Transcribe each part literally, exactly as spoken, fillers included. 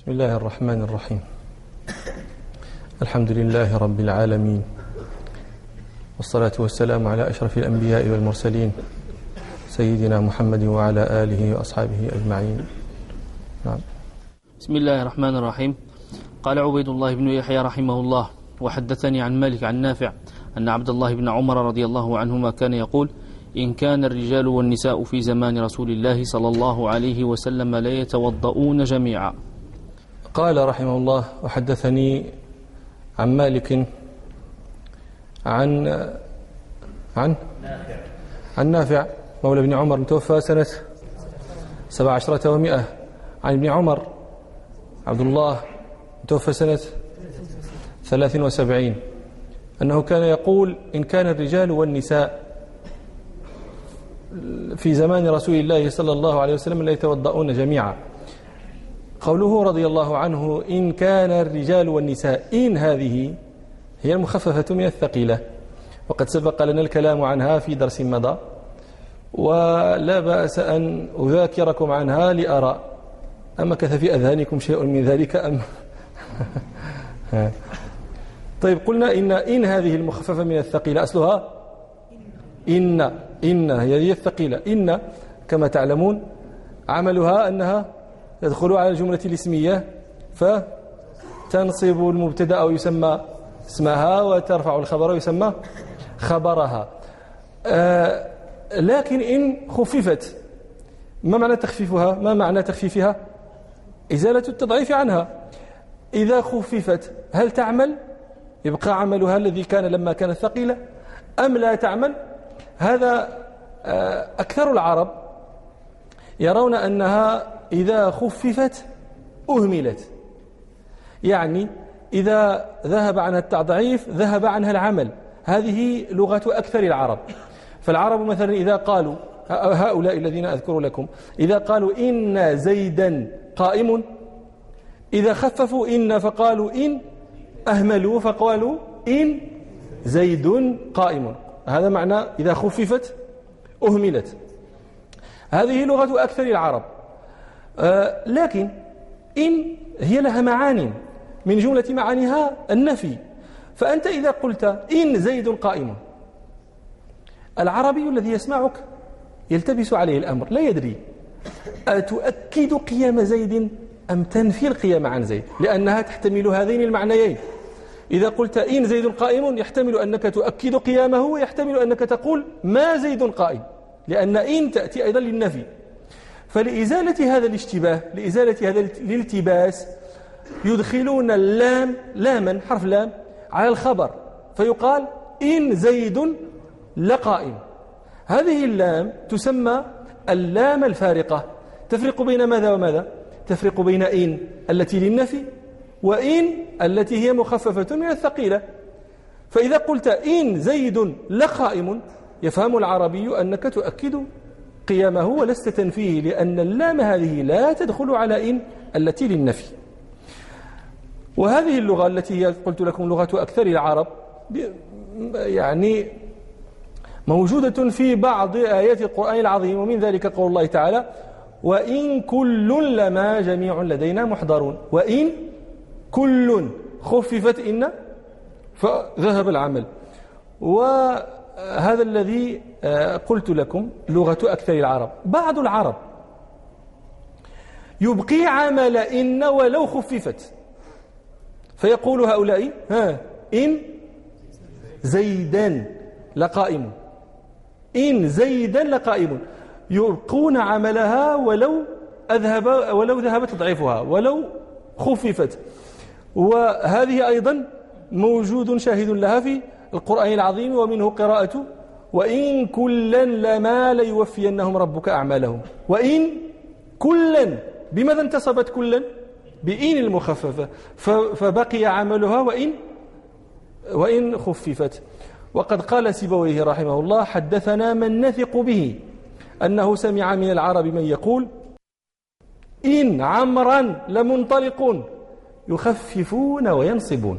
بسم الله الرحمن الرحيم. الحمد لله رب العالمين، والصلاة والسلام على أشرف الأنبياء والمرسلين سيدنا محمد وعلى آله وأصحابه أجمعين. نعم. بسم الله الرحمن الرحيم. قال عبيد الله بن يحيى رحمه الله: وحدثني عن مالك عن نافع أن عبد الله بن عمر رضي الله عنهما كان يقول: إن كان الرجال والنساء في زمان رسول الله صلى الله عليه وسلم لا يتوضؤون جميعا. قال رحمه الله: وحدثني عن مالك عن عن عن نافع مولى ابن عمر متوفى سنة سبع عشرة ومئة، عن ابن عمر عبد الله متوفى سنة ثلاث وسبعين، أنه كان يقول: إن كان الرجال والنساء في زمان رسول الله صلى الله عليه وسلم لا يتوضؤون جميعا. قوله رضي الله عنه إن كان الرجال والنساء، إن هذه هي المخففة من الثقيلة، وقد سبق لنا الكلام عنها في درس مضى، ولا بأس أن أذاكركم عنها لأرى أمكث في أذهانكم شيء من ذلك أم طيب، قلنا إن إن هذه المخففة من الثقيلة أصلها إن إن هي الثقيلة. إن كما تعلمون عملها أنها تدخل على الجملة الاسمية فتنصب المبتدأ أو يسمى اسمها، وترفع الخبر ويسمى خبرها. آه لكن إن خففت، ما معنى تخفيفها؟ ما معنى تخفيفها؟ إزالة التضعيف عنها. إذا خففت هل تعمل؟ يبقى عملها الذي كان لما كانت ثقيلة أم لا تعمل؟ هذا آه أكثر العرب يرون أنها إذا خففت أهملت، يعني إذا ذهب عنها التضعيف ذهب عنها العمل. هذه لغة أكثر العرب. فالعرب مثلا إذا قالوا، هؤلاء الذين أذكر لكم، إذا قالوا إن زيدا قائم، إذا خففوا إن فقالوا إن، أهملوا فقالوا إن زيد قائم. هذا معنى إذا خففت أهملت. هذه لغة أكثر العرب. آه لكن إن هي لها معاني، من جملة معانيها النفي. فأنت إذا قلت إن زيد قائم، العربي الذي يسمعك يلتبس عليه الأمر، لا يدري أتؤكد قيام زيد أم تنفي القيام عن زيد، لأنها تحتمل هذين المعنيين. إذا قلت إن زيد قائم يحتمل أنك تؤكد قيامه، ويحتمل أنك تقول ما زيد قائم، لأن إن تأتي أيضا للنفي. فلإزالة هذا الاشتباه، لإزالة هذا الالتباس، يدخلون اللام لاما حرف لام على الخبر، فيقال إن زيد لقائم. هذه اللام تسمى اللام الفارقة، تفرق بين ماذا وماذا؟ تفرق بين إن التي للنفي وإن التي هي مخففة من الثقيلة. فإذا قلت إن زيد لقائم يفهم العربي أنك تؤكد قيامه ولست تنفيه، لأن اللام هذه لا تدخل على إن التي للنفي. وهذه اللغة التي هي قلت لكم لغة أكثر العرب، يعني موجودة في بعض آيات القرآن العظيم، ومن ذلك قول الله تعالى: وإن كل لما جميع لدينا محضرون. وإن كل خففت إن فذهب العمل. وهذا الذي قلت لكم لغة أكثر العرب. بعض العرب يبقي عمل إن ولو خففت، فيقول هؤلاء ها إن زيدا لقائم، إن زيدا لقائم، يبقون عملها ولو أذهب ولو ذهب تضعيفها ولو خففت. وهذه أيضا موجود شاهد لها في القرآن العظيم، ومنه قراءة وإن كلا لما ليوفينهم ربك أعمالهم. وإن كلا، بماذا انتصبت كلا؟ بإن المخففة، فبقي عملها وإن وإن خففت. وقد قال سيبويه رحمه الله: حدثنا من نثق به أنه سمع من العرب من يقول إن عمرا لمنطلقون يخففون وينصبون.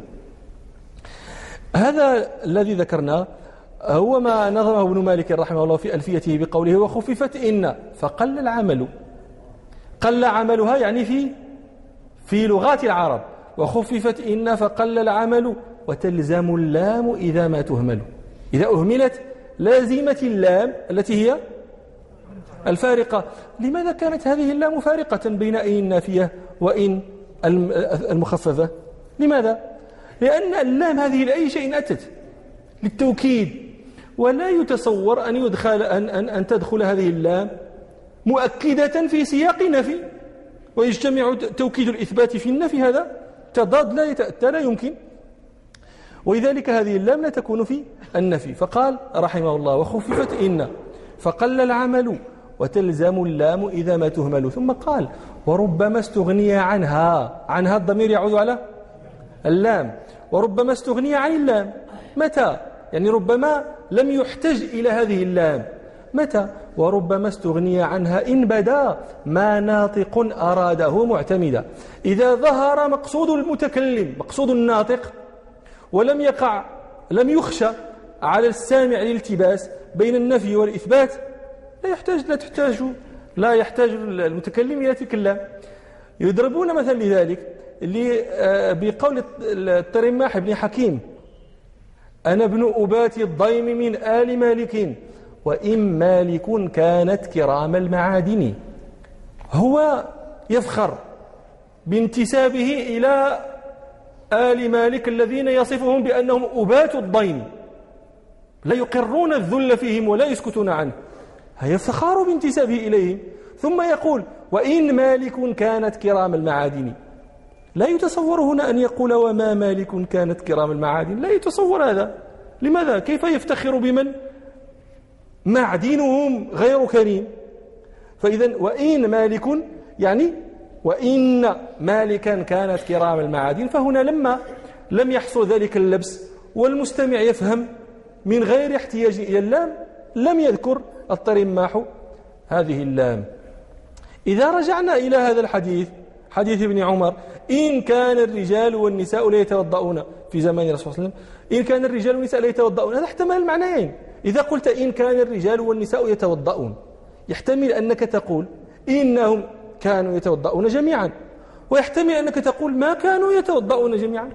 هذا الذي ذكرناه هو ما نظمه ابن مالك رحمه الله في ألفيته بقوله: وخففت إن فقل العمل. قل عملها يعني في في لغات العرب. وخففت إن فقل العمل وتلزم اللام إذا ما تهمل. إذا أهملت لازمت اللام التي هي الفارقة. لماذا كانت هذه اللام فارقة بين إن النافية وإن المخففة؟ لماذا؟ لأن اللام هذه لأي شيء أتت للتوكيد، ولا يتصور أن يدخل أن, أن, أن تدخل هذه اللام مؤكدة في سياق نفي ويجتمع توكيد الإثبات في النفي. هذا تضاد لا يتأتى، لا يمكن. ولذلك هذه اللام لا تكون في النفي. فقال رحمه الله وخففت إن فقل العمل وتلزم اللام إذا ما تهمل. ثم قال وربما استغني عنها. عنها الضمير يعود على اللام. وربما استغني عن اللام. متى؟ يعني ربما لم يحتج إلى هذه اللام. متى؟ وربما استغني عنها إن بدا ما ناطق أراده معتمدا. إذا ظهر مقصود المتكلم مقصود الناطق ولم يقع لم يخشى على السامع الالتباس بين النفي والإثبات لا يحتاج لا تحتاج لا يحتاج المتكلم إلى تلك اللام. يضربون مثل لذلك اللي بقول الترماح بن حكيم أنا ابن أبات الضيم من آل مالك وإن مالك كانت كرام المعادن. هو يفخر بانتسابه إلى آل مالك الذين يصفهم بأنهم أبات الضيم لا يقرون الذل فيهم ولا يسكتون عنه. يفتخر بانتسابه إليهم. ثم يقول وإن مالك كانت كرام المعادن. لا يتصور هنا أن يقول وما مالك كانت كرام المعادن. لا يتصور هذا. لماذا؟ كيف يفتخر بمن معدنهم غير كريم؟ فإذا وإن مالك يعني وإن مالكا كانت كرام المعادن. فهنا لما لم يحصل ذلك اللبس والمستمع يفهم من غير احتياج إلى اللام لم يذكر الترماح هذه اللام. إذا رجعنا إلى هذا الحديث حديث ابن عمر إن كان الرجال والنساء لا يتوضؤون في زمان الرسول صلى الله عليه وسلم، إن كان الرجال والنساء لا يتوضؤون، هذا احتمل المعنيين. إذا قلت إن كان الرجال والنساء يتوضؤون يحتمل أنك تقول إنهم كانوا يتوضؤون جميعا، ويحتمل أنك تقول ما كانوا يتوضؤون جميعا.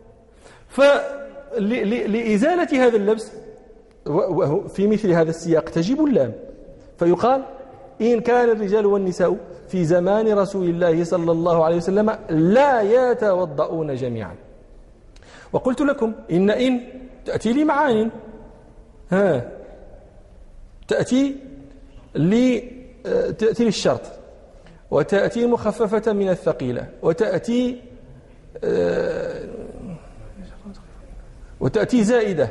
فلإزالة هذا اللبس في مثل هذا السياق تجب اللام، فيقال إن كان الرجال والنساء في زمان رسول الله صلى الله عليه وسلم لا يتوضؤون جميعا. وقلت لكم إن إن تأتي لي معاني، ها تأتي لي تأتي للشرط، وتأتي مخففة من الثقيلة، وتأتي وتأتي زائدة،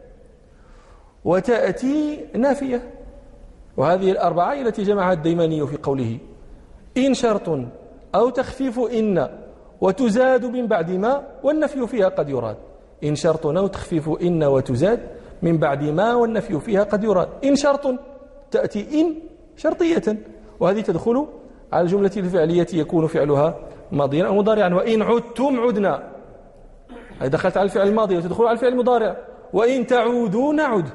وتأتي نافية. وهذه الأربعة التي جمعها الديماني في قوله إن شرط أو تخفيف إن وتزاد من بعد ما، والنفي فيها قد يراد. إن شرط أو تخفيف إن وتزاد من بعد ما، والنفي فيها قد يراد. إن شرط تأتي إن شرطية، وهذه تدخل على الجملة الفعلية يكون فعلها ماضيا أو مضارعا. وإن عدتم عدنا، هذه دخلت على الفعل الماضي وتدخل على الفعل المضارع. وإن تعودوا نعد.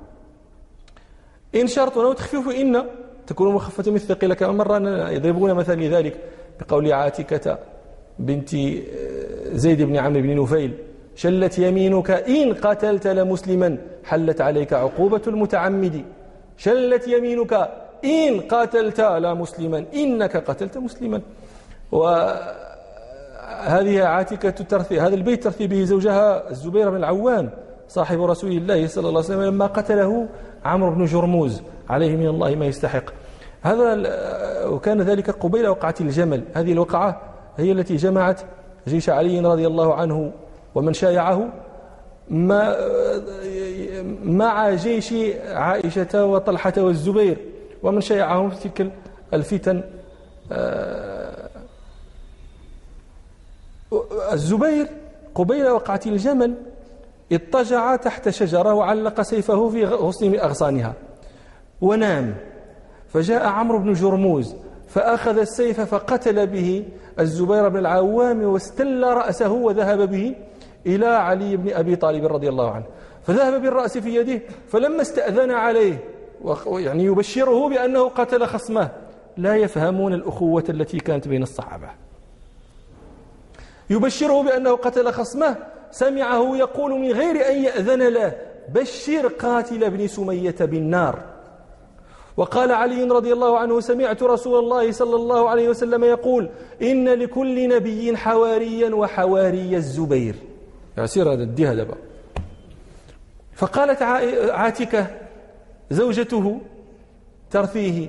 إن شرط أو تخفيف إن تكون مخففة من الثقيلة. كما مرة يضربون مثلا لذلك بقول عاتكة بنت زيد بن عمرو بن نفيل شلت يمينك إن قتلت لمسلما حلت عليك عقوبة المتعمد. شلت يمينك إن قتلت لمسلما إنك قتلت مسلما. وهذه عاتكة ترثي هذا البيت ترثي به زوجها الزبير بن العوام صاحب رسول الله صلى الله عليه وسلم لما قتله عمرو بن جرموز عليه من الله ما يستحق. هذا وكان ذلك قبيل وقعة الجمل. هذه الوقعة هي التي جمعت جيش علي رضي الله عنه ومن شايعه مع جيش عائشة وطلحة والزبير ومن شايعهم في تلك الفتن. الزبير قبيل وقعة الجمل اضطجع تحت شجرة وعلق سيفه في غصن من أغصانها ونام. فجاء عمرو بن جرموز فأخذ السيف فقتل به الزبير بن العوام واستل رأسه وذهب به إلى علي بن أبي طالب رضي الله عنه، فذهب بالرأس في يده. فلما استأذن عليه يعني يبشره بأنه قتل خصمه لا يفهمون الأخوة التي كانت بين الصحابة. يبشره بأنه قتل خصمه سمعه يقول من غير أن يأذن له: بشر قاتل ابن سمية بالنار. وقال علي رضي الله عنه: سمعت رسول الله صلى الله عليه وسلم يقول: إن لكل نبي حواريا وحواري الزبير. يصير هذا الديه دابا. فقالت عاتكة زوجته ترثيه: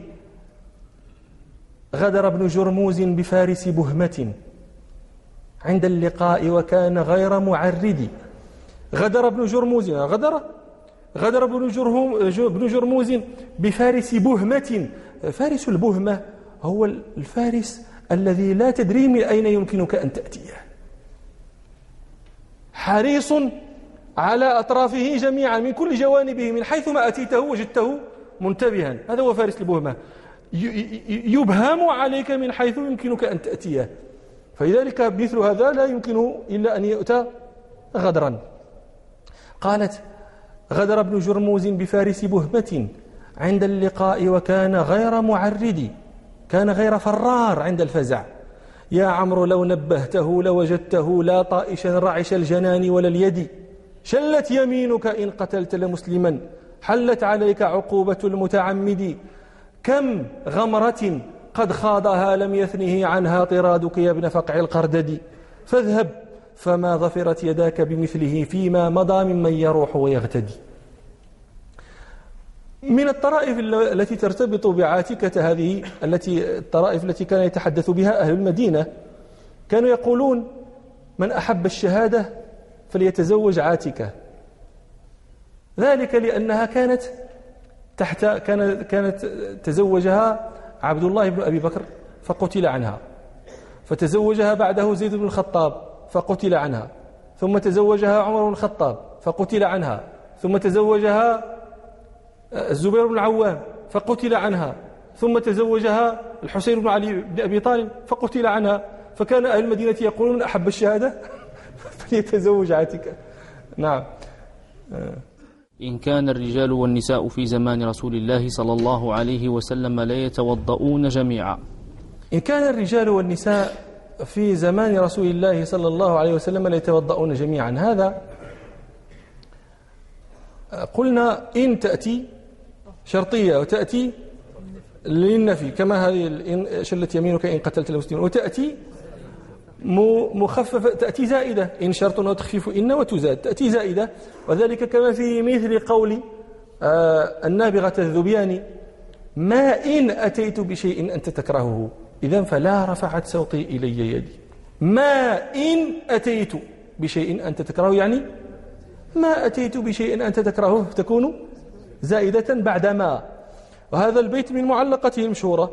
غدر ابن جرموز بفارس بهمة عند اللقاء وكان غير معرد. غدر ابن جرموز غدر غدر ابن ابن جرموز بفارس بهمة. فارس البهمة هو الفارس الذي لا تدري من أين يمكنك أن تأتيه، حريص على أطرافه جميعا من كل جوانبه، من حيث ما أتيته وجدته منتبها. هذا هو فارس البهمة، يبهم عليك من حيث يمكنك أن تأتيه. فلذلك مثل هذا لا يمكنه إلا أن يؤتى غدرا. قالت: غدر ابن جرموز بفارس بهمة عند اللقاء وكان غير معرد، كان غير فرار عند الفزع. يا عمرو لو نبهته لوجدته لا طائشا رعش الجنان ولا اليد. شلت يمينك إن قتلت لمسلما، حلت عليك عقوبة المتعمد. كم غمرة قد خاضها لم يثنه عنها طرادك يا ابن فقع القردد. فاذهب فما ظفرت يداك بمثله فيما مضى ممن يروح ويغتدي. من الطرائف التي ترتبط بعاتكة هذه، التي الطرائف التي كان يتحدث بها أهل المدينة، كانوا يقولون: من أحب الشهادة فليتزوج عاتكة. ذلك لأنها كانت تحت كانت كانت تزوجها عبد الله بن أبي بكر فقتل عنها، فتزوجها بعده زيد بن الخطاب فقتل عنها، ثم تزوجها عمر بن الخطاب فقتل عنها، ثم تزوجها الزبير بن العوام فقتل عنها، ثم تزوجها الحسين بن علي بن أبي طالب فقتل عنها. فكان أهل المدينة يقولون: أحب الشهادة فليتزوج عاتكة. نعم. إن كان الرجال والنساء في زمان رسول الله صلى الله عليه وسلم لا يتوضؤون جميعا. إن كان الرجال والنساء في زمان رسول الله صلى الله عليه وسلم لا يتوضؤون جميعا، هذا قلنا إن تأتي شرطية وتأتي للنفي، كما هذه إن شلت يمينك إن قتلت المسلمين، وتأتي مخففة، تأتي زائدة، إن شرط وتخفيف إن وتزاد، تأتي زائدة. وذلك كما في مثل قول النابغة الذبياني: ما إن أتيت بشيء أنت تكرهه إذن فلا رفعت صوتي إلي يدي. ما إن أتيت بشيء أنت تكرهه، يعني ما أتيت بشيء أنت تكرهه تكون زائدة بعد ما. وهذا البيت من معلقته المشهورة: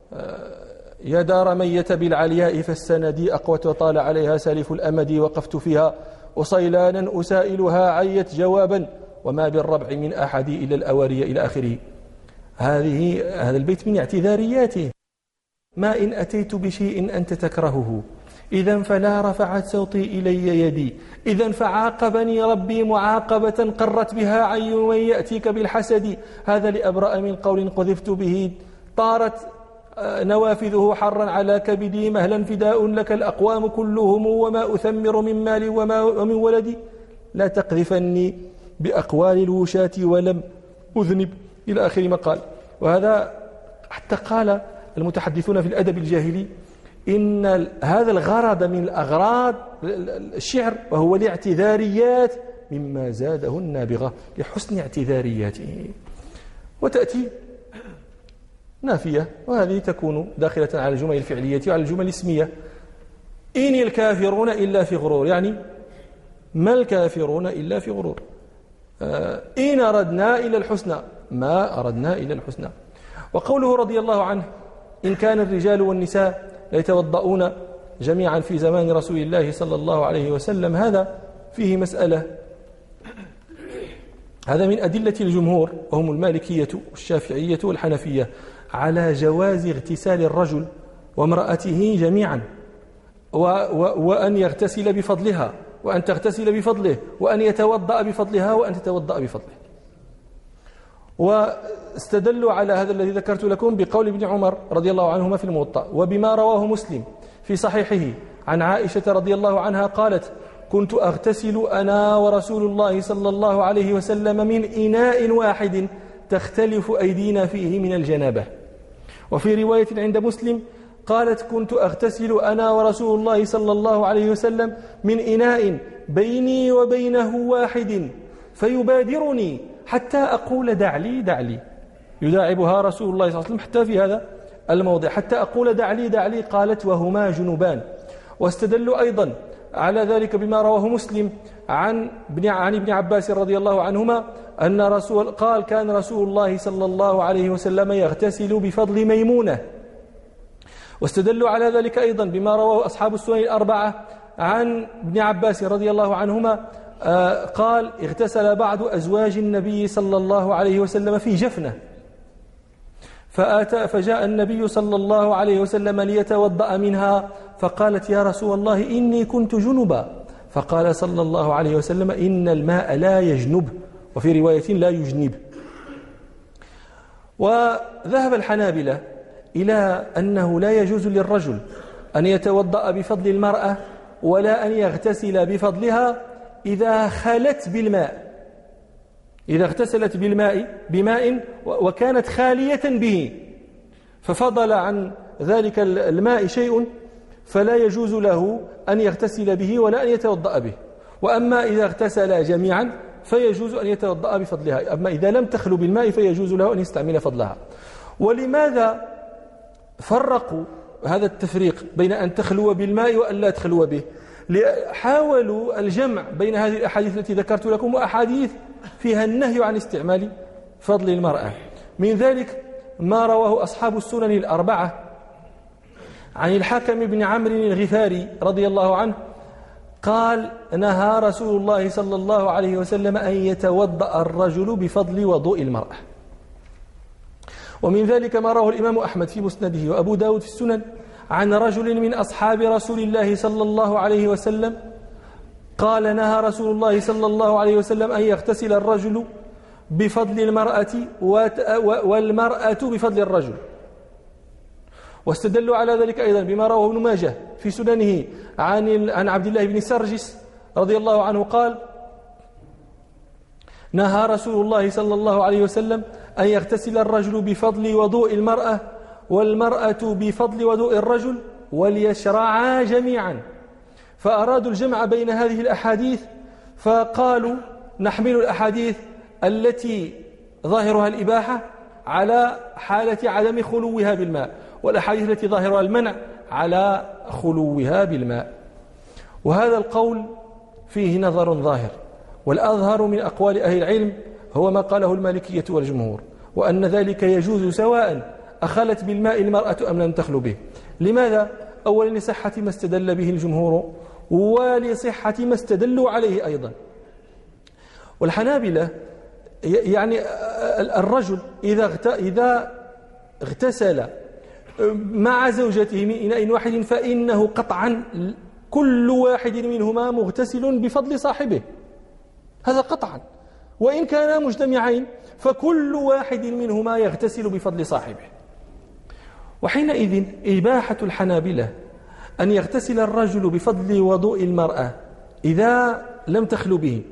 يا دار ميت بالعلياء فالسندي أقوت وطال عليها سالف الأمد، وقفت فيها وصيلانا أسائلها عيت جوابا، وما بالربع من أحد إلى الأواري إلى آخره. هذه هذا البيت من اعتذارياته: ما إن أتيت بشيء أنت تكرهه إذن فلا رفعت صوتي إلي يدي، إذن فعاقبني ربي معاقبة قرت بها عين من يأتيك بالحسد. هذا لأبرأ من قول قذفت به طارت نوافذه حرا على كبدي، مهلا فداء لك الأقوام كلهم وما أثمر من مال وما ومن ولدي. لا تقذفني بأقوال الوشاة ولم أذنب، إلى آخر ما قال. وهذا حتى قال المتحدثون في الأدب الجاهلي إن هذا الغرض من الأغراض الشعر وهو الاعتذاريات مما زاده النابغة لحسن اعتذارياته. وتأتي نافية، وهذه تكون داخلة على الجمل الفعلية وعلى الجمل الاسمية. إن الكافرون إلا في غرور، يعني ما الكافرون إلا في غرور. إن أردنا إلى الحسنى، ما أردنا إلى الحسنى. وقوله رضي الله عنه: إن كان الرجال والنساء ليتوضؤون جميعا في زمان رسول الله صلى الله عليه وسلم، هذا فيه مسألة. هذا من أدلة الجمهور وهم المالكية والشافعية والحنفية على جواز اغتسال الرجل وامرأته جميعا، و و وأن يغتسل بفضلها وأن تغتسل بفضله، وأن يتوضأ بفضلها وأن تتوضأ بفضله. واستدلوا على هذا الذي ذكرت لكم بقول ابن عمر رضي الله عنهما في الموطأ، وبما رواه مسلم في صحيحه عن عائشة رضي الله عنها قالت كنت أغتسل أنا ورسول الله صلى الله عليه وسلم من إناء واحد تختلف أيدينا فيه من الجنابة. وفي رواية عند مسلم قالت كنت أغتسل أنا ورسول الله صلى الله عليه وسلم من إناء بيني وبينه واحد فيبادرني حتى أقول دع لي دع لي، يداعبها رسول الله صلى الله عليه وسلم حتى في هذا الموضع حتى أقول دع لي دع لي، قالت وهما جنبان. واستدلوا أيضا على ذلك بما رواه مسلم عن ابن عن ابن عباس رضي الله عنهما أن رسول قال كان رسول الله صلى الله عليه وسلم يغتسل بفضل ميمونة. واستدلوا على ذلك أيضا بما رواه أصحاب السنن الأربعة عن ابن عباس رضي الله عنهما قال اغتسل بعض أزواج النبي صلى الله عليه وسلم في جفنة فآتى فجاء النبي صلى الله عليه وسلم ليتوضأ منها فقالت يا رسول الله إني كنت جنبا، فقال صلى الله عليه وسلم إن الماء لا يجنب، وفي رواية لا يجنب. وذهب الحنابلة إلى أنه لا يجوز للرجل أن يتوضأ بفضل المرأة ولا أن يغتسل بفضلها إذا خلت بالماء، إذا اغتسلت بالماء بماء وكانت خالية به ففضل عن ذلك الماء شيء فلا يجوز له أن يغتسل به ولا أن يتوضأ به. وأما إذا اغتسل جميعا فيجوز أن يتوضأ بفضلها، أما إذا لم تخلو بالماء فيجوز له أن يستعمل فضلها. ولماذا فرقوا هذا التفريق بين أن تخلو بالماء وأن لا تخلو به؟ حاولوا الجمع بين هذه الأحاديث التي ذكرت لكم وأحاديث فيها النهي عن استعمال فضل المرأة. من ذلك ما رواه أصحاب السنن الأربعة عن الحكم بن عمرو الغفاري رضي الله عنه قال نهى رسول الله صلى الله عليه وسلم أن يتوضأ الرجل بفضل وضوء المرأة. ومن ذلك ما رواه الإمام أحمد في مسنده وأبو داود في السنن عن رجل من أصحاب رسول الله صلى الله عليه وسلم قال نهى رسول الله صلى الله عليه وسلم أن يغتسل الرجل بفضل المرأة والمرأة بفضل الرجل. واستدلوا على ذلك أيضا بما رواه ابن ماجه في سننه عن عن عبد الله بن سرجس رضي الله عنه قال نهى رسول الله صلى الله عليه وسلم أن يغتسل الرجل بفضل وضوء المرأة والمرأة بفضل وضوء الرجل وليشرعا جميعا. فأرادوا الجمع بين هذه الأحاديث فقالوا نحمل الأحاديث التي ظاهرها الإباحة على حالة عدم خلوها بالماء، والأحاديث التي ظاهرها المنع على خلوها بالماء. وهذا القول فيه نظر ظاهر، والأظهر من أقوال أهل العلم هو ما قاله المالكية والجمهور، وأن ذلك يجوز سواء أخلت بالماء المرأة أم لم تخلو به. لماذا؟ أولا لصحة ما استدل به الجمهور ولصحة ما استدلوا عليه أيضا. والحنابلة يعني الرجل إذا إذا اغتسل مع زوجته من إناء واحد فإنه قطعا كل واحد منهما مغتسل بفضل صاحبه، هذا قطعا، وإن كانا مجتمعين فكل واحد منهما يغتسل بفضل صاحبه. وحينئذ إباحة الحنابلة أن يغتسل الرجل بفضل وضوء المرأة إذا لم تخلو به،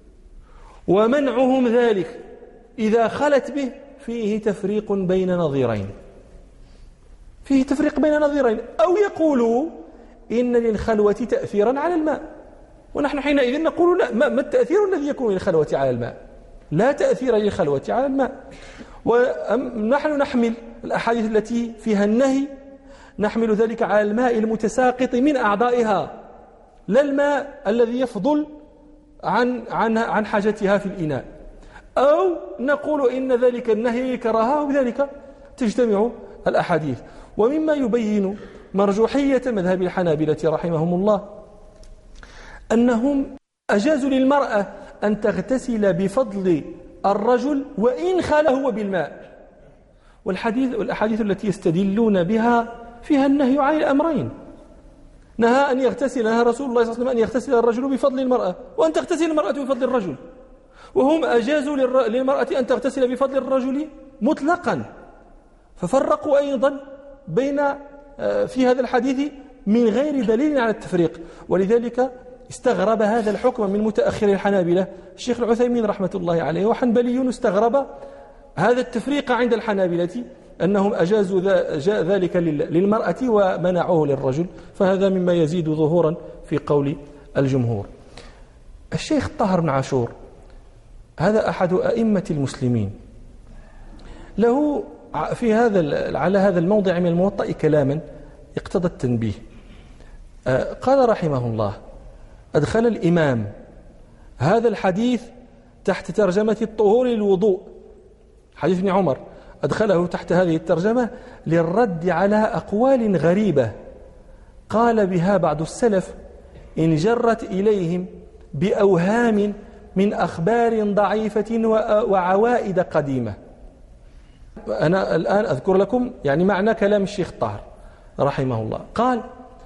ومنعهم ذلك إذا خلت به، فيه تفريق بين نظيرين فيه تفريق بين نظيرين أو يقولوا إن للخلوة تأثيرا على الماء، ونحن حينئذ نقول لا، ما التأثير الذي يكون للخلوة على الماء؟ لا تأثير للخلوة على الماء. ونحن نحمل الأحاديث التي فيها النهي نحمل ذلك على الماء المتساقط من أعضائها، لا الماء الذي يفضل عن عن عن حاجتها في الإناء. أو نقول إن ذلك النهي كراهة، وبذلك تجتمع الأحاديث. ومما يبين مرجوحية مذهب الحنابلة رحمهم الله أنهم أجازوا للمرأة أن تغتسل بفضل الرجل وإن خال هو بالماء، والحديث والأحاديث التي يستدلون بها فيها النهي عن الأمرين. نهى أن يغتسل نهى رسول الله صلى الله عليه وسلم أن يغتسل الرجل بفضل المرأة وأن تغتسل المرأة بفضل الرجل، وهم أجازوا للمرأة أن تغتسل بفضل الرجل مطلقا. ففرقوا أيضا بين في هذا الحديث من غير دليل على التفريق. ولذلك استغرب هذا الحكم من متأخر الحنابلة. الشيخ العثيمين رحمة الله عليه وحنبلي استغرب هذا التفريق عند الحنابلة، أنهم أجازوا ذلك للمرأة ومنعوه للرجل، فهذا مما يزيد ظهورا في قول الجمهور. الشيخ طاهر بن عاشور هذا أحد أئمة المسلمين، له في هذا على هذا الموضع من الموطأ كلاما اقتضى التنبيه. قال رحمه الله: أدخل الإمام هذا الحديث تحت ترجمة الطهور للوضوء، حديث ابن عمر، أدخله تحت هذه الترجمة للرد على أقوال غريبة قال بها بعض السلف إن جرت إليهم بأوهام من أخبار ضعيفة وعوائد قديمة. أنا الآن أذكر لكم يعني معنى كلام الشيخ طاهر رحمه الله. قال: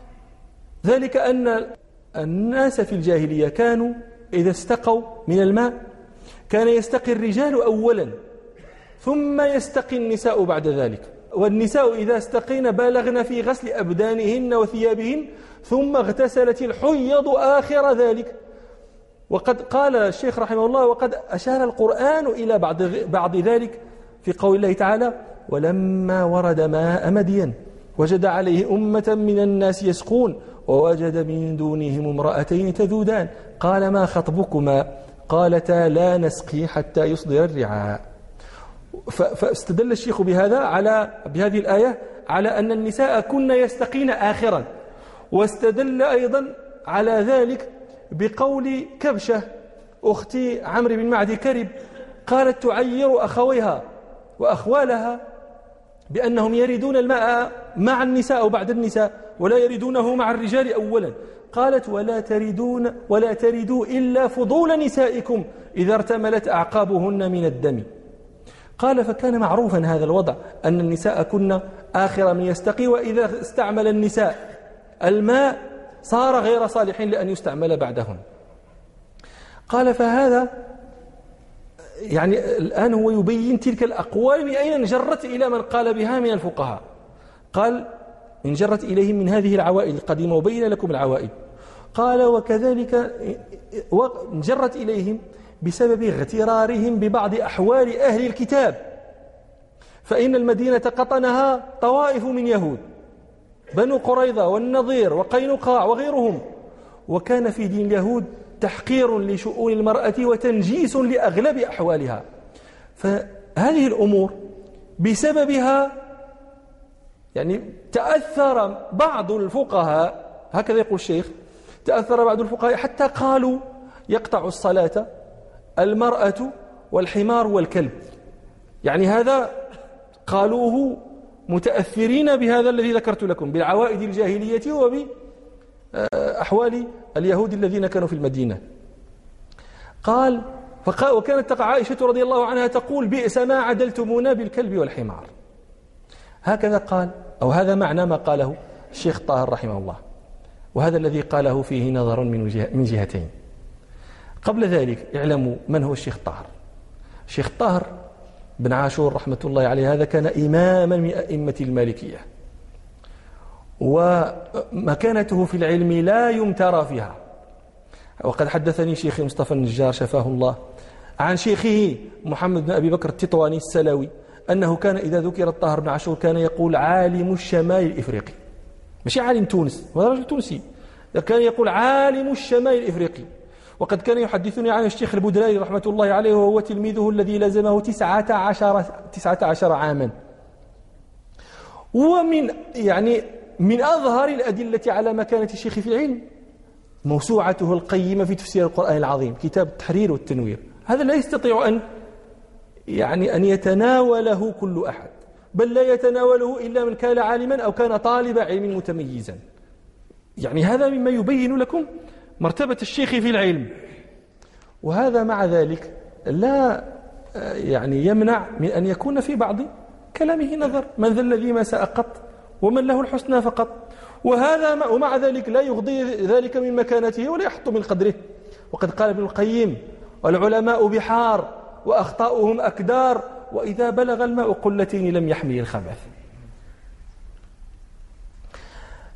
ذلك أن الناس في الجاهلية كانوا إذا استقوا من الماء كان يستقي الرجال أولا ثم يستقي النساء بعد ذلك، والنساء إذا استقين بالغن في غسل أبدانهن وثيابهن ثم اغتسلت الحيض آخر ذلك. وقد قال الشيخ رحمه الله: وقد أشار القرآن إلى بعض, بعض ذلك في قول الله تعالى: ولما ورد ماء مدين وجد عليه أمة من الناس يسقون ووجد من دونهم امرأتين تذودان قال ما خطبكما قالتا لا نسقي حتى يصدر الرعاء. فاستدل الشيخ بهذا على بهذه الآية على أن النساء كن يستقين آخرا، واستدل أيضا على ذلك بقول كبشة أخت عمرو بن معدي كرب قالت تعير أخويها وأخوالها بأنهم يريدون الماء مع النساء أو بعد النساء ولا يريدونه مع الرجال أولا. قالت: ولا تريدون ولا تريدوا إلا فضول نسائكم إذا ارتملت أعقابهن من الدم. قال: فكان معروفا هذا الوضع أن النساء كن آخر من يستقي، وإذا استعمل النساء الماء صار غير صالح لأن يستعمل بعدهن. قال: فهذا يعني الآن هو يبين تلك الأقوال من أين انجرت إلى من قال بها من الفقهاء. قال: انجرت إليهم من هذه العوائد القديمة وبين لكم العوائد. قال: وكذلك انجرت إليهم بسبب اغترارهم ببعض أحوال أهل الكتاب، فإن المدينة قطنها طوائف من يهود بنو قريظة والنضير وقينقاع وغيرهم، وكان في دين اليهود تحقير لشؤون المرأة وتنجيس لأغلب أحوالها. فهذه الأمور بسببها يعني تأثر بعض الفقهاء، هكذا يقول الشيخ، تأثر بعض الفقهاء حتى قالوا يقطع الصلاة المرأة والحمار والكلب. يعني هذا قالوه متأثرين بهذا الذي ذكرت لكم بالعوائد الجاهلية وبأحوال اليهود الذين كانوا في المدينة. قال: وكانت تقع عائشة رضي الله عنها تقول: بئس ما عدلتمونا بالكلب والحمار. هكذا قال، أو هذا معنى ما قاله الشيخ طاهر رحمه الله، وهذا الذي قاله فيه نظر من جهتين. قبل ذلك اعلموا من هو الشيخ طاهر. الشيخ طاهر بن عاشور رحمة الله عليه هذا كان إماما من أئمة المالكية، ومكانته في العلم لا يمترى فيها. وقد حدثني شيخي مصطفى النجار شفاه الله عن شيخه محمد بن أبي بكر التطواني السلوي أنه كان إذا ذكر الطاهر بن عاشور كان يقول عالم الشمال الإفريقي، مش عالم تونس، هذا رجل تونسي، كان يقول عالم الشمال الإفريقي. وقد كان يحدثني عن الشيخ البدراني رحمة الله عليه وهو تلميذه الذي لزمه تسعة عشر, تسعة عشر عاما. ومن يعني من أظهر الأدلة على مكانة الشيخ في العلم موسوعته القيمة في تفسير القرآن العظيم، كتاب التحرير والتنوير. هذا لا يستطيع أن يعني أن يتناوله كل أحد، بل لا يتناوله إلا من كان عالما أو كان طالب علم متميزا. يعني هذا مما يبين لكم مرتبة الشيخ في العلم. وهذا مع ذلك لا يعني يمنع من أن يكون في بعض كلامه نظر، من ذا الذي ما ساء قط ومن له الحسنى فقط. وهذا ومع ذلك لا يغضي ذلك من مكانته ولا يحط من قدره. وقد قال ابن القيم: والعلماء بحار وأخطاؤهم أكدار وإذا بلغ الماء قلتين لم يحمل الخبث.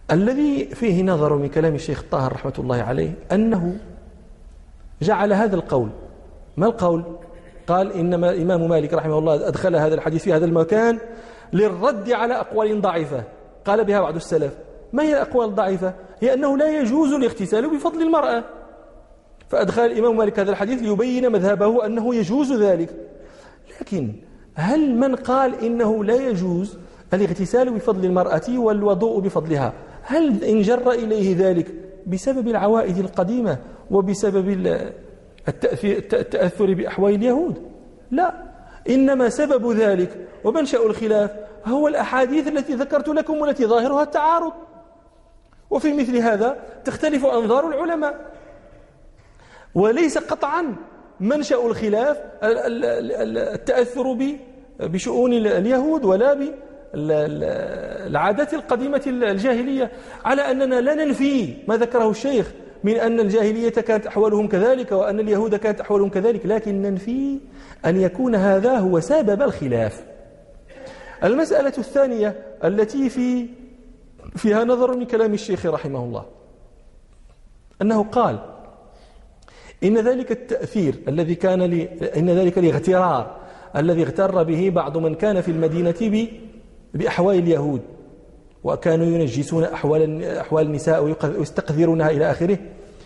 الذي فيه نظر من كلام الشيخ الطاهر رحمة الله عليه أنه جعل هذا القول. ما القول؟ قال إنما الإمام مالك رحمه الله أدخل هذا الحديث في هذا المكان للرد على أقوال ضعيفة قال بها بعض السلف. ما هي الأقوال الضعيفة؟ هي أنه لا يجوز الاغتسال بفضل المرأة، فأدخل الإمام مالك هذا الحديث ليبين مذهبه أنه يجوز ذلك. لكن هل من قال إنه لا يجوز الاغتسال بفضل المرأة والوضوء بفضلها هل انجر إليه ذلك بسبب العوائد القديمة وبسبب التأثر بأحوال اليهود؟ لا، إنما سبب ذلك ومنشأ الخلاف هو الأحاديث التي ذكرت لكم والتي ظاهرها التعارض. وفي مثل هذا تختلف أنظار العلماء، وليس قطعا منشأ الخلاف التأثر بشؤون اليهود ولا بالعادات القديمة الجاهلية، على أننا لا ننفي ما ذكره الشيخ من أن الجاهلية كانت أحوالهم كذلك وأن اليهود كانت أحوالهم كذلك، لكن ننفي أن يكون هذا هو سبب الخلاف. المسألة الثانية التي في فيها نظر من كلام الشيخ رحمه الله أنه قال إن ذلك التأثير الذي كان لي إن ذلك الاغترار الذي اغتر به بعض من كان في المدينة بأحوال اليهود وكانوا ينجسون أحوال أحوال النساء ويستقذرونها إلى آخره،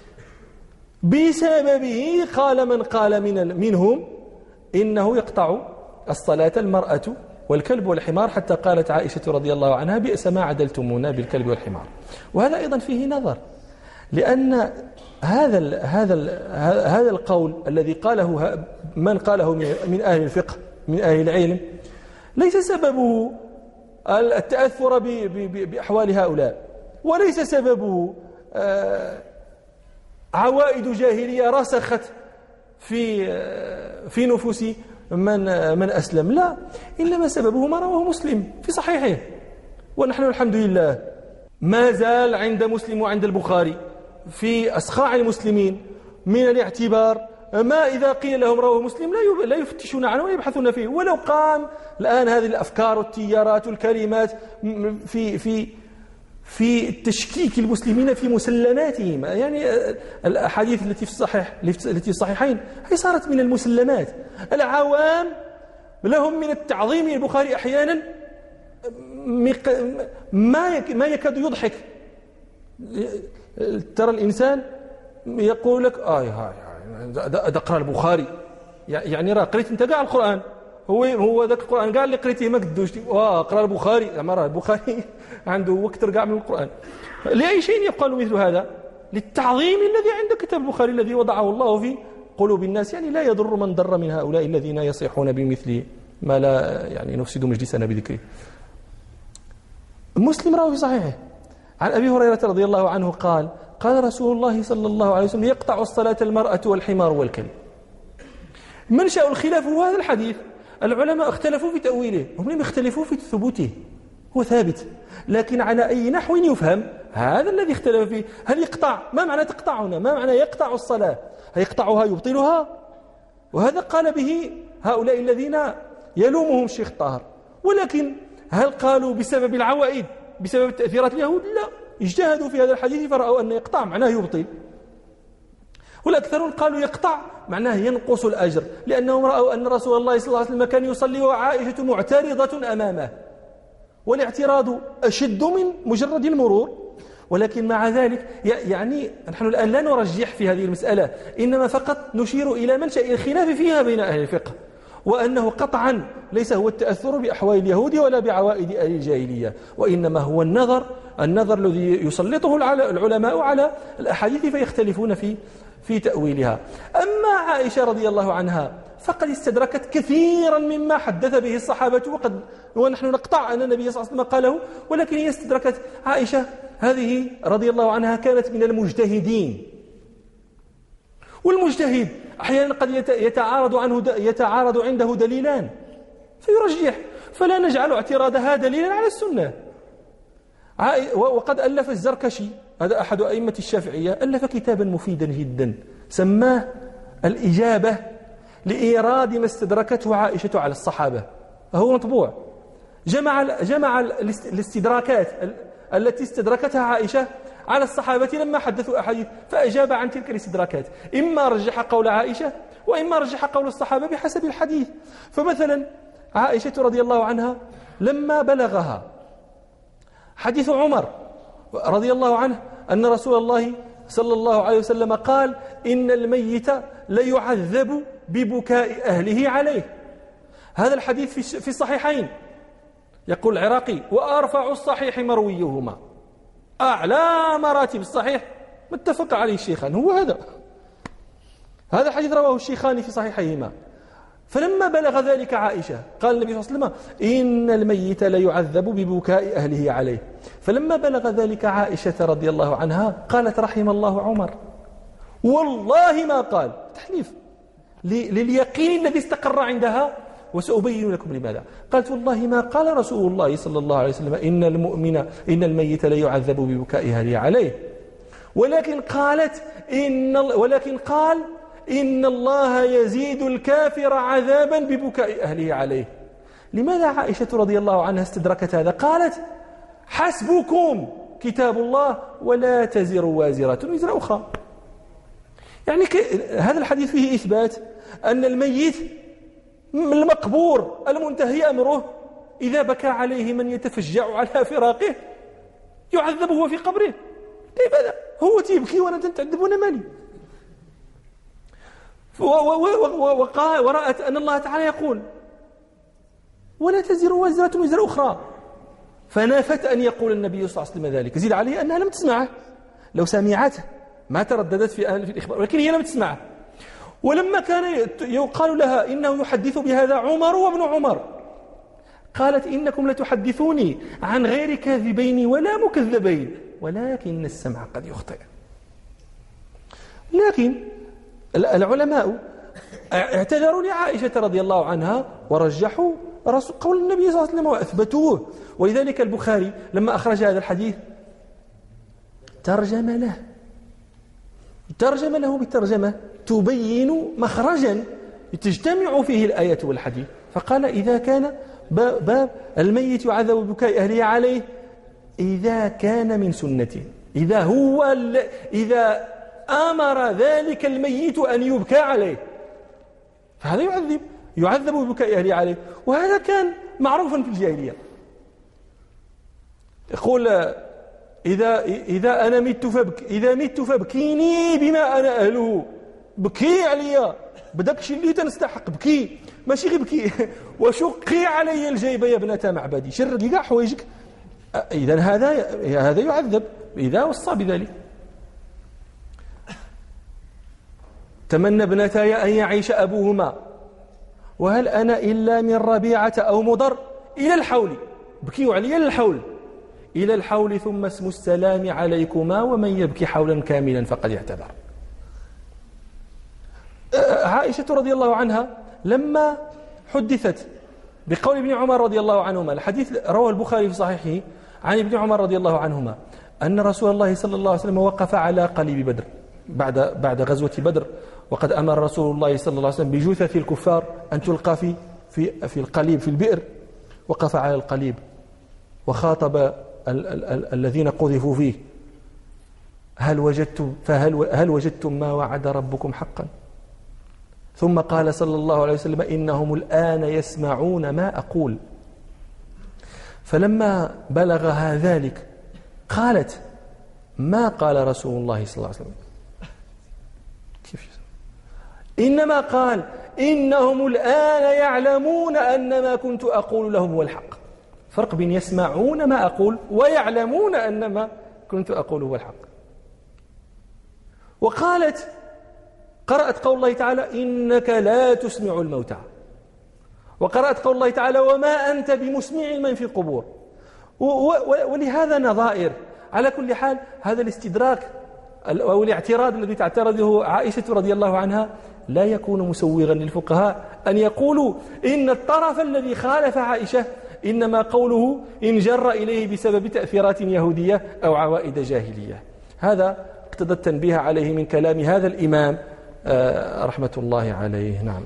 بسببه قال من قال من منهم إنه يقطع الصلاة المرأة والكلب والحمار، حتى قالت عائشة رضي الله عنها بئس ما عدلتمونا بالكلب والحمار. وهذا أيضا فيه نظر، لأن هذا ال هذا ال هذا القول الذي قاله من قاله من أهل الفقه من أهل العلم ليس سببه التأثر بأحوال هؤلاء، وليس سببه عوائد جاهلية رسخت في في نفوس من من أسلم، لا، إنما سببه ما رواه مسلم في صحيحه. ونحن الحمد لله ما زال عند مسلم وعند البخاري في أصخاع المسلمين من الاعتبار ما إذا قيل لهم رواه مسلم لا لا يفتشون عنه ويبحثون فيه، ولو قام الآن هذه الأفكار والتيارات والكلمات في في في تشكيك المسلمين في مسلماتهم. يعني الأحاديث التي في الصحيح التي في الصحيحين هي صارت من المسلمات. العوام لهم من التعظيم البخاري أحيانا ما ما يكاد يضحك. ترى الإنسان يقول لك آه هاي أقرأ البخاري، يعني راه قريت أنت قاع القرآن، هو هو ذاك القرآن قاع اللي قريته ما قدوش واه اقرأ البخاري، أما راه البخاري عنده وكتر قاع من القرآن. لأي شيء يقال مثل هذا؟ للتعظيم الذي عند كتاب البخاري الذي وضعه الله في قلوب الناس. يعني لا يضر من ضر من هؤلاء الذين يصيحون بمثل ما لا يعني نفسد مجلسنا بذكره. مسلم روى في صحيحه عن أبي هريرة رضي الله عنه قال قال رسول الله صلى الله عليه وسلم يقطع الصلاة المرأة والحمار والكلب. منشأ الخلاف هو هذا الحديث. العلماء اختلفوا في تأويله، هم لم يختلفوا في ثبوته، هو ثابت، لكن على أي نحو يفهم هذا الذي اختلف فيه. هل يقطع؟ ما معنى تقطع هنا؟ ما معنى يقطع الصلاة؟ هل يقطعها يبطلها؟ وهذا قال به هؤلاء الذين يلومهم الشيخ الطاهر. ولكن هل قالوا بسبب العوائد بسبب تأثيرات اليهود؟ لا، اجتهدوا في هذا الحديث فرأوا أن يقطع معناه يبطل، والأكثرون قالوا يقطع معناه ينقص الأجر، لأنهم رأوا أن رسول الله صلى الله عليه وسلم كان يصلي وعائشة معترضة أمامه، والاعتراض أشد من مجرد المرور. ولكن مع ذلك يعني نحن الآن لا نرجح في هذه المسألة، إنما فقط نشير إلى منشأ الخلاف فيها بين أهل الفقه، وأنه قطعا ليس هو التأثر بأحوال اليهود ولا بعوائد أهل الجاهلية، وإنما هو النظر النظر الذي يسلطه العلماء على الأحاديث فيختلفون في في تأويلها. أما عائشة رضي الله عنها فقد استدركت كثيرا مما حدث به الصحابة، وقد ونحن نقطع أن النبي صلى الله عليه وسلم قاله، ولكن هي استدركت. عائشة هذه رضي الله عنها كانت من المجتهدين، والمجتهد أحيانا قد يتعارض عنه يتعارض عنده دليلان فيرجح، فلا نجعل اعتراضها دليلا على السنة. وقد ألف الزركشي، هذا أحد أئمة الشافعية، ألف كتابا مفيدا جدا سماه الإجابة لإيراد ما استدركته عائشة على الصحابة، هو مطبوع، جمع جمع الاستدراكات التي استدركتها عائشة على الصحابة لما حدثوا أحاديث، فأجاب عن تلك الاستدراكات، إما رجح قول عائشة وإما رجح قول الصحابة بحسب الحديث. فمثلا عائشة رضي الله عنها لما بلغها حديث عمر رضي الله عنه أن رسول الله صلى الله عليه وسلم قال إن الميت ليعذب ببكاء أهله عليه، هذا الحديث في الصحيحين، يقول العراقي وأرفع الصحيح مرويهما، أعلى مراتب الصحيح متفق عليه الشيخان هو هذا، هذا الحديث رواه الشيخان في صحيحيهما. فلما بلغ ذلك عائشة قال النبي صلى الله عليه وسلم إن الميت ليعذب ببكاء أهله عليه، فلما بلغ ذلك عائشة رضي الله عنها قالت رحم الله عمر، والله ما قال، تحليف لليقين الذي استقر عندها، وسأبين لكم لماذا. قالت والله ما قال رسول الله صلى الله عليه وسلم إن المؤمن إن الميت ليعذب ببكاء أهله عليه، ولكن قالت إن ولكن قال إن الله يزيد الكافر عذابا ببكاء أهله عليه. لماذا عائشة رضي الله عنها استدركت هذا؟ قالت حسبكم كتاب الله ولا تزر وازرة وزر أخرى. يعني هذا الحديث فيه إثبات أن الميت المقبور المنتهي أمره إذا بكى عليه من يتفجع على فراقه يعذب هو في قبره. كيف هذا؟ هو تيبكي وأنا تنتعذبون مالي. ورأت أن الله تعالى يقول ولا تزر وازرة وزر أخرى، فنافت أن يقول النبي صلى الله عليه وسلم ذلك. زيد عليه أنها لم تسمعه، لو سمعته ما ترددت في أهل في الإخبار، ولكن هي لم تسمعه. ولما كان يقال لها إنه يحدث بهذا عمر وابن عمر قالت إنكم لتحدثوني عن غير كاذبين ولا مكذبين ولكن السمع قد يخطئ. لكن العلماء اعتذروا لعائشة رضي الله عنها ورجحوا قول النبي صلى الله عليه وسلم وأثبتوه، ولذلك البخاري لما أخرج هذا الحديث ترجم له ترجم له بترجمة تبين مخرجا تجتمع فيه الآية والحديث، فقال إذا كان باب الميت يعذب ببكاء أهله عليه إذا كان من سنته، إذا هو إذا أمر ذلك الميت أن يبكى عليه فهذا يعذب يعذب ببكاء أهله عليه، وهذا كان معروفا في الجاهلية. يقول إذا إذا أنا مت فبك إذا مت فبكيني بما أنا أهله، بكي عليا بدك شي اللي تنستحق، بكي ماشي غير بكي وشقي علي الجيب يا ابنة معبدي، شرقي كاع حوايجك. إذا هذا هذا يعذب إذا وصى بذلك. تمنى ابنتاي أن يعيش أبوهما وهل أنا إلا من ربيعة أو مضر إلى الحول، بكيوا علي للحول، إلى الحول ثم اسم السلام عليكما ومن يبكي حولا كاملا فقد اعتبر. عائشة رضي الله عنها لما حدثت بقول ابن عمر رضي الله عنهما، الحديث رواه البخاري في صحيحه عن ابن عمر رضي الله عنهما أن رسول الله صلى الله عليه وسلم وقف على قليب بدر بعد بعد غزوة بدر، وقد أمر رسول الله صلى الله عليه وسلم بجثث الكفار أن تلقى في في في القليب في البئر، وقف على القليب وخاطب ال ال ال الذين قذفوا فيه هل وجدتم فهل هل وجدتم ما وعد ربكم حقا؟ ثم قال صلى الله عليه وسلم إنهم الآن يسمعون ما أقول. فلما بلغها ذلك قالت ما قال رسول الله صلى الله عليه وسلم، كيف يسمع؟ إنما قال إنهم الآن يعلمون أن ما كنت أقول لهم هو الحق. فرق بين يسمعون ما أقول ويعلمون أن ما كنت أقول هو الحق. وقالت قرأت قول الله تعالى إنك لا تسمع الموتى، وقرأت قول الله تعالى وما أنت بمسمع من في القبور، ولهذا نظائر. على كل حال هذا الاستدراك أو الاعتراض الذي تعترضه عائشة رضي الله عنها لا يكون مسوغا للفقهاء أن يقولوا إن الطرف الذي خالف عائشة إنما قوله إن جر إليه بسبب تأثيرات يهودية أو عوائد جاهلية. هذا اقتضى التنبيه عليه من كلام هذا الإمام رحمة الله عليه. نعم.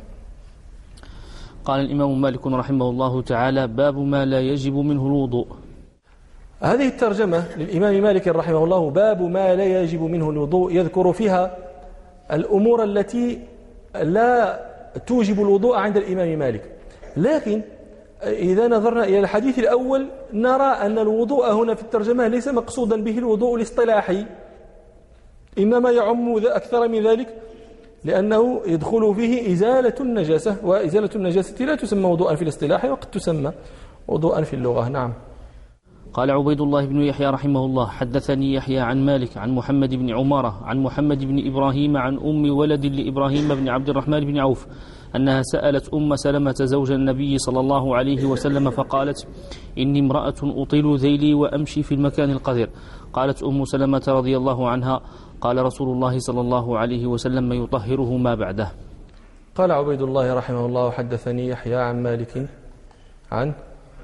قال الإمام مالك رحمه الله تعالى باب ما لا يجب منه الوضوء. هذه الترجمة للإمام مالك رحمه الله باب ما لا يجب منه الوضوء، يذكر فيها الأمور التي لا توجب الوضوء عند الإمام مالك. لكن إذا نظرنا إلى الحديث الأول نرى أن الوضوء هنا في الترجمة ليس مقصودا به الوضوء الاصطلاحي، إنما يعم أكثر من ذلك، لأنه يدخل فيه إزالة النجاسة، وإزالة النجاسة لا تسمى وضوءا في الاصطلاح وقد تسمى وضوءا في اللغة. نعم. قال عبيد الله بن يحيى رحمه الله حدثني يحيى عن مالك عن محمد بن عمارة عن محمد بن إبراهيم عن أم ولد لإبراهيم بن عبد الرحمن بن عوف أنها سألت أم سلمة زوج النبي صلى الله عليه وسلم فقالت إني امرأة أطيل ذيلي وأمشي في المكان القذر. قالت أم سلمة رضي الله عنها قال رسول الله صلى الله عليه وسلم يطهره ما بعده. قال عبيد الله رحمه الله حدثني يحيى عن مالك عن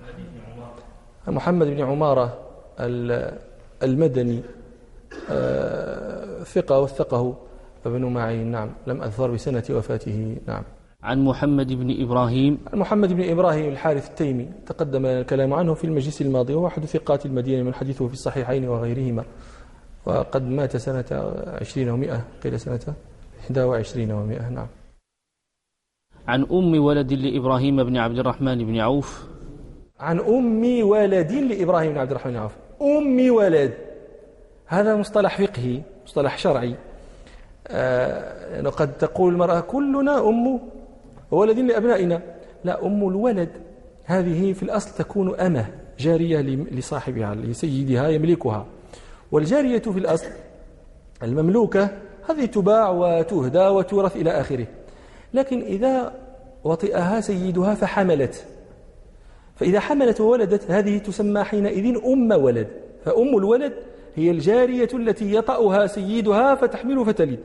محمد بن عمارة المدني ثقة وثقه ابن معين. نعم. لم أذكر بسنة وفاته. نعم. عن محمد بن إبراهيم عن محمد بن إبراهيم الحارث التيمي تقدم الكلام عنه في المجلس الماضي، وهو أحد ثقات المدينة من حديثه في الصحيحين وغيرهما، وقد مات سنة عشرين ومئة، قيل سنة إحدى وعشرين ومئة. نعم. عن أم ولد لإبراهيم بن عبد الرحمن بن عوف عن أم ولد لإبراهيم بن عبد الرحمن بن عوف. أم ولد هذا مصطلح فقهي، مصطلح شرعي. آه قد تقول المرأة كلنا أم ولد لأبنائنا، لا، أم الولد هذه في الأصل تكون أمة جارية لصاحبها لسيدها يملكها، والجارية في الأصل المملوكة هذه تباع وتهدى وتورث إلى آخره. لكن إذا وطئها سيدها فحملت، فإذا حملت وولدت هذه تسمى حينئذ أم ولد. فأم الولد هي الجارية التي يطأها سيدها فتحمل فتلد.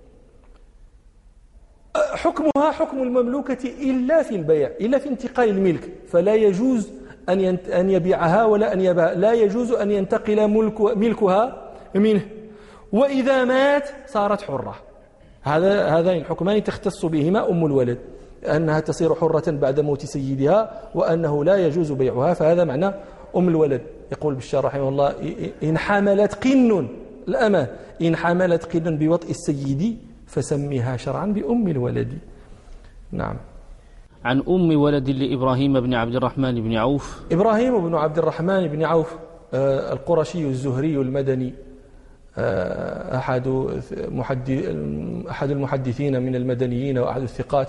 حكمها حكم المملوكة إلا في البيع، إلا في انتقال الملك، فلا يجوز أن أن يبيعها ولا أن يبيع، لا يجوز أن ينتقل ملك ملكها منه. وإذا مات صارت حرة. هذا هذين الحكمان تختص بهما أم الولد، أنها تصير حرة بعد موت سيدها، وأنه لا يجوز بيعها، فهذا معنى أم الولد. يقول بشار رحمه الله إن حملت قن الأمة إن حملت قن بوطء السيد فسميها شرعا بأم الولد. نعم. عن أم ولد لإبراهيم بن عبد الرحمن بن عوف إبراهيم بن عبد الرحمن بن عوف آه القرشي الزهري المدني، آه أحد محدث أحد المحدثين من المدنيين وأحد الثقات،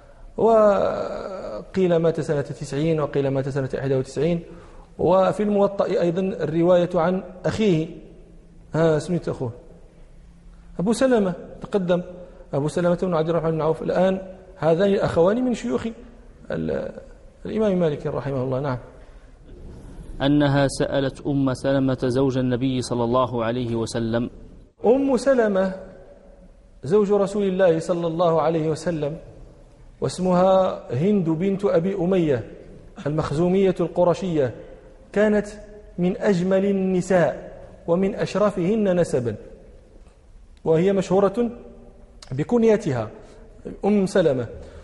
وقيل مات سنة تسعين وقيل مات سنة إحدى وتسعين. وفي الموطأ أيضا الرواية عن أخيه، ها اسمه أخوه أبو سلمة، تقدم أبو سلمة بن عبد الرحمن بن عوف. الآن هذان الأخوان من شيوخ الإمام مالك رحمه الله. نعم. أنها سألت أم سلمة زوج النبي صلى الله عليه وسلم. أم سلمة زوج رسول الله صلى الله عليه وسلم، واسمها هند بنت أبي أمية المخزومية القرشية، كانت من أجمل النساء ومن أشرفهن نسبا، وهي مشهورة بكنيتها أم سلمة.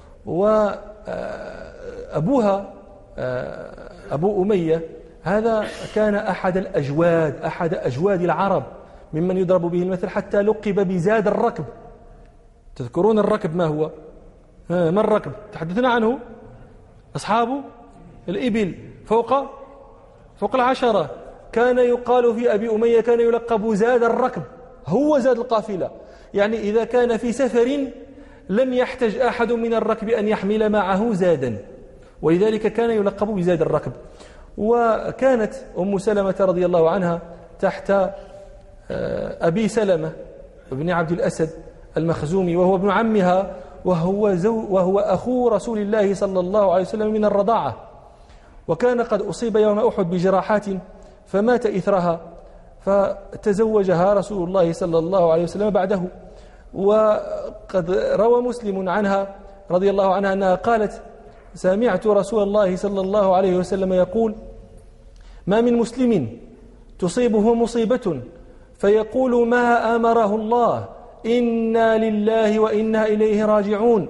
وأبوها أبو أمية هذا كان أحد الأجواد أحد أجواد العرب، ممن يضرب به المثل، حتى لقب بزاد الركب. تذكرون الركب ما هو؟ ما الركب؟ تحدثنا عنه. أصحاب الإبل فوق فوق العشرة. كان يقال في أبي أمية كان يلقب زاد الركب، هو زاد القافلة. يعني إذا كان في سفر لم يحتج أحد من الركب أن يحمل معه زادا، ولذلك كان يلقب بزاد الركب. وكانت أم سلمة رضي الله عنها تحت أبي سلمة بن عبد الأسد المخزومي، وهو ابن عمها، وهو, زو وهو أخو رسول الله صلى الله عليه وسلم من الرضاعة. وكان قد أصيب يوم أحد بجراحات فمات إثرها، فتزوجها رسول الله صلى الله عليه وسلم بعده. وقد روى مسلم عنها رضي الله عنها أنها قالت: سمعت رسول الله صلى الله عليه وسلم يقول: ما من مسلم تصيبه مصيبة فيقول ما أمره الله، إنا لله وإنا إليه راجعون،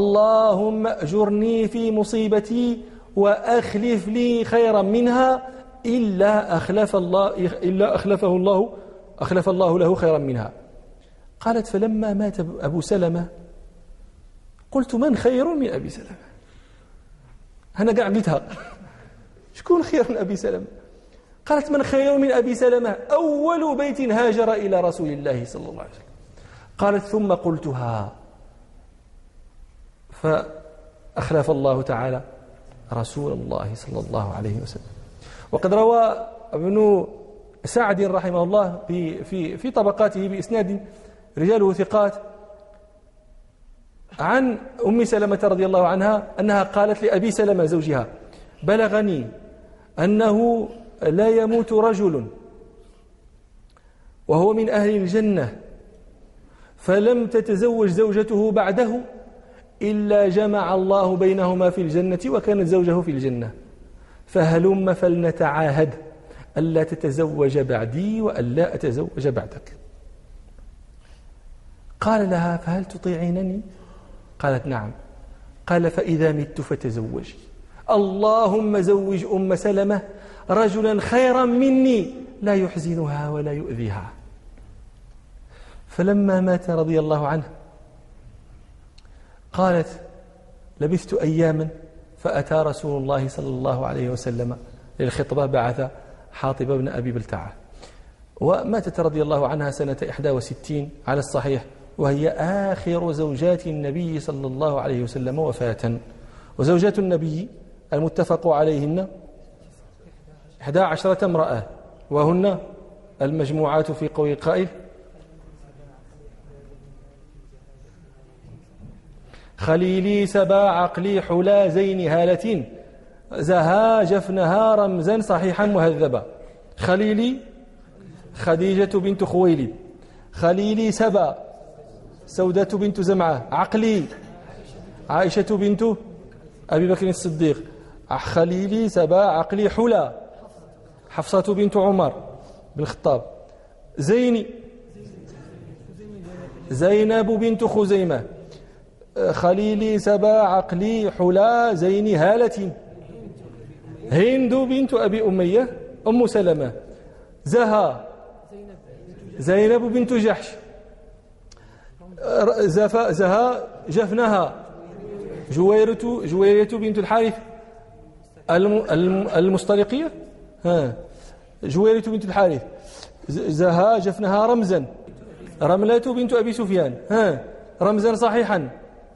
اللهم أجرني في مصيبتي وأخلف لي خيرا منها، إلا أخلف الله إلا أخلفه الله أخلف الله له خيرا منها. قالت فلما مات أبو سلمة قلت من خير من أبي سلمة؟ أنا قاعد قلتها شكون خير من أبي سلمة؟ قالت من خير من أبي سلمة أول بيت هاجر إلى رسول الله صلى الله عليه وسلم. قالت ثم قلتها فأخلف الله تعالى رسول الله صلى الله عليه وسلم. وقد روى ابن سعد رحمه الله في في في طبقاته بإسناد رجاله ثقات عن أم سلمة رضي الله عنها أنها قالت لأبي سلمة زوجها بلغني أنه لا يموت رجل وهو من أهل الجنة فلم تتزوج زوجته بعده إلا جمع الله بينهما في الجنة وكانت زوجه في الجنة، فهلم فلنتعاهد ألا تتزوج بعدي وألا أتزوج بعدك. قال لها فهل تطيعينني؟ قالت نعم. قال فإذا مت فتزوجي، اللهم زوج أم سلمة رجلا خيرا مني لا يحزنها ولا يؤذيها. فلما مات رضي الله عنه قالت لبثت أياما فأتى رسول الله صلى الله عليه وسلم للخطبة، بعث حاطب بن أبي بلتعة، وماتت رضي الله عنها سنة إحدى وستين على الصحيح، وهي آخر زوجات النبي صلى الله عليه وسلم وفاة. وزوجات النبي المتفق عليهن إحدى عشرة امرأة، وهن المجموعات في قول القائل خليلي سبا عقلي حلا زين هالة زها جفنها رمزا صحيحا مهذبا. خليلي خديجة بنت خويلد، خليلي سبا سودة بنت زمعة، عقلي عائشة بنت أبي بكر الصديق، خليلي سبا عقلي حلا حفصة بنت عمر بن الخطاب، زيني زينب بنت خزيمة، خليلي سبا عقلي حلا زين هالة، هند بنت أبي أمية أم سلمة، زها زينب بنت جحش، زها جفنها جويرة جويرة بنت الحارث المصطلقية، ها جويرة بنت الحارث، زها جفنها رمزا، رملة بنت أبي سفيان، ها رمزا صحيحا،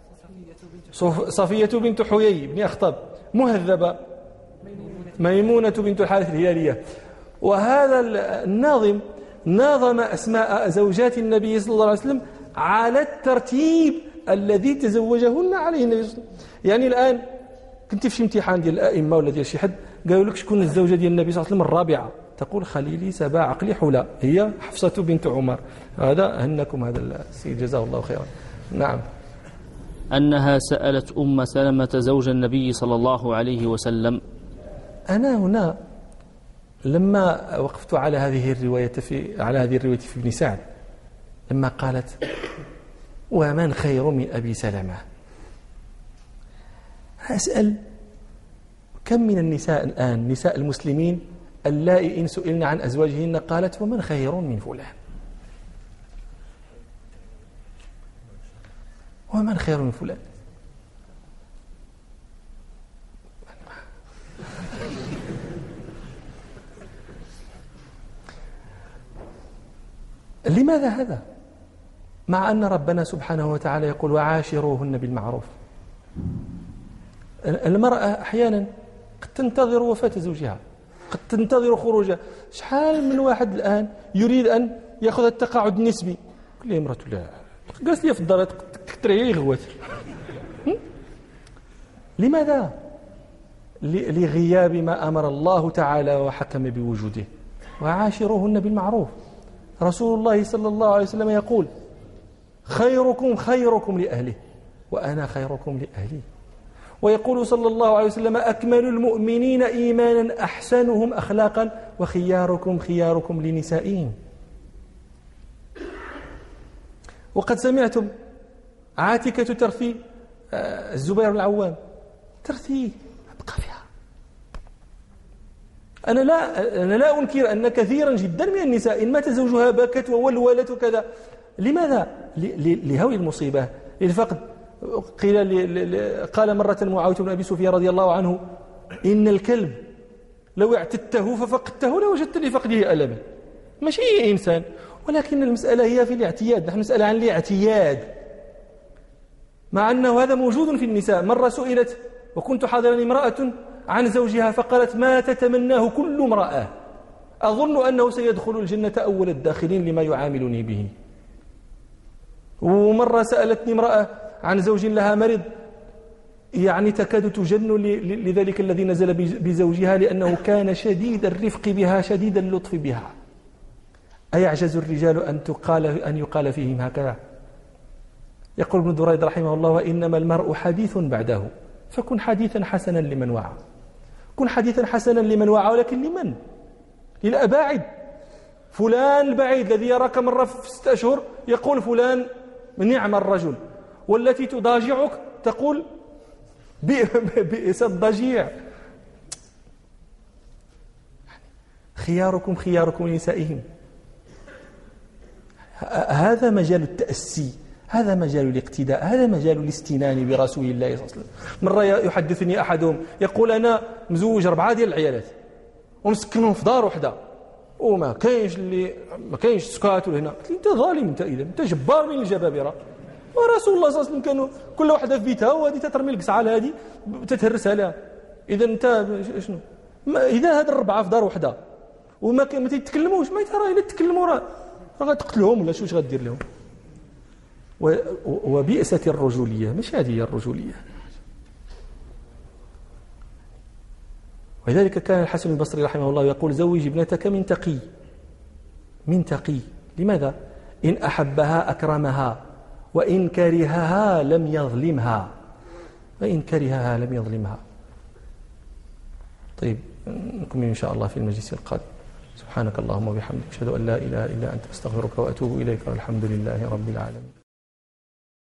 صفية بنت حيي بن أخطب، مهذبة ميمونة بنت الحارث الهلالية. وهذا الناظم ناظم أسماء زوجات النبي صلى الله عليه وسلم على الترتيب الذي تزوجهن عليه النبي صلى الله عليه وسلم. يعني الآن كنت في امتحان ديال الأئمة ولا ديال شي حد قالوا لك شكون الزوجة ديال النبي صلى الله عليه وسلم الرابعة، تقول خليلي سبا عقلي حلا، هي حفصة بنت عمر. هذا هنكم هذا السيد جزاه الله خيرا. نعم. أنها سألت أم سلمة زوج النبي صلى الله عليه وسلم. أنا هنا لما وقفت على هذه الرواية في على هذه الرواية في ابن سعد لما قالت ومن خير من أبي سلمة، أسأل كم من النساء الآن نساء المسلمين اللائي إن سئلن عن أزواجهن قالت ومن خير من فلان، ومن خير من فلان. لماذا هذا؟ مع أن ربنا سبحانه وتعالى يقول وعاشروهن بالمعروف. المرأة أحيانا قد تنتظر وفاة زوجها، قد تنتظر خروجه. شحال من واحد الآن يريد أن يأخذ التقاعد النسبي، قل لي امرأة لا جالس لي في الدار تكتري غوات. لماذا؟ لغياب ما أمر الله تعالى وحكم بوجوده. وعاشروهن بالمعروف. رسول الله صلى الله عليه وسلم يقول خيركم خيركم لأهله وأنا خيركم لأهلي. ويقول صلى الله عليه وسلم أكمل المؤمنين إيمانا أحسنهم أخلاقا وخياركم خياركم لنسائهم. وقد سمعتم عاتكة ترثي الزبير بن العوام، ترثيه أبقى فيها أنا لا, أنا لا أنكر أن كثيرا جدا من النساء إن مات زوجها بكت وولولت وكذا. لماذا؟ لهول المصيبة، للفقد. قيل قال مرة معاوية بن أبي سفيان رضي الله عنه: إن الكلب لو اعتدته ففقدته لوجدت لفقده ألما. ماشي أي إنسان، ولكن المسألة هي في الاعتياد. نحن نسأل عن الاعتياد، مع أنه هذا موجود في النساء. مرة سئلت وكنت حاضرا امرأة عن زوجها فقالت: ما تتمناه كل امرأة، أظن أنه سيدخل الجنة أول الداخلين لما يعاملني به. ومرة سألتني امرأة عن زوج لها مرض، يعني تكاد تجن لذلك الذي نزل بزوجها لأنه كان شديد الرفق بها شديد اللطف بها. أيعجز الرجال أن تقال أن يقال فيهم هكذا؟ يقول ابن دريد رحمه الله: وإنما المرء حديث بعده، فكن حديثا حسنا لمن وعى. كن حديثا حسنا لمن وعى، ولكن لمن؟ للأباعد. فلان البعيد الذي يراك مرة في ستة أشهر يقول فلان نعم الرجل، والتي تضاجعك تقول بئس الضجيع. خياركم خياركم لنسائهم. هذا مجال التأسي، هذا مجال الاقتداء، هذا مجال الاستنان برسول الله صلى الله عليه وسلم. مرة يحدثني أحدهم يقول: أنا مزوج أربعة ديال العيالات ومسكنهم في دار وحده وما كاينش اللي ما كاينش سكات هنا. قلت له: أنت ظالم، أنت إذا أنت جبار من الجبابرة. ورسول الله صلى الله عليه وسلم كانوا كل واحدة في بيتها، وهذه تترمي القصعة لهذه تتهرسها لها. إذا أنت شنو؟ إذا هاد الربعة في دار وحده وما ما تيتكلموش، ما ترى إلا تكلموا راه غتقتلهم ولا شو غدير لهم؟ وبئست الرجولية. مش هذه هي الرجولية. ولذلك كان الحسن البصري رحمه الله يقول: زوج ابنتك من تقي، من تقي. لماذا؟ إن أحبها أكرمها، وإن كرهها لم يظلمها، وإن كرهها لم يظلمها. طيب، نكمل إن شاء الله في المجلس القادم. سبحانك اللهم وبحمدك، أشهد أن لا إله إلا أنت، أستغفرك وأتوب إليك، والحمد لله رب العالمين.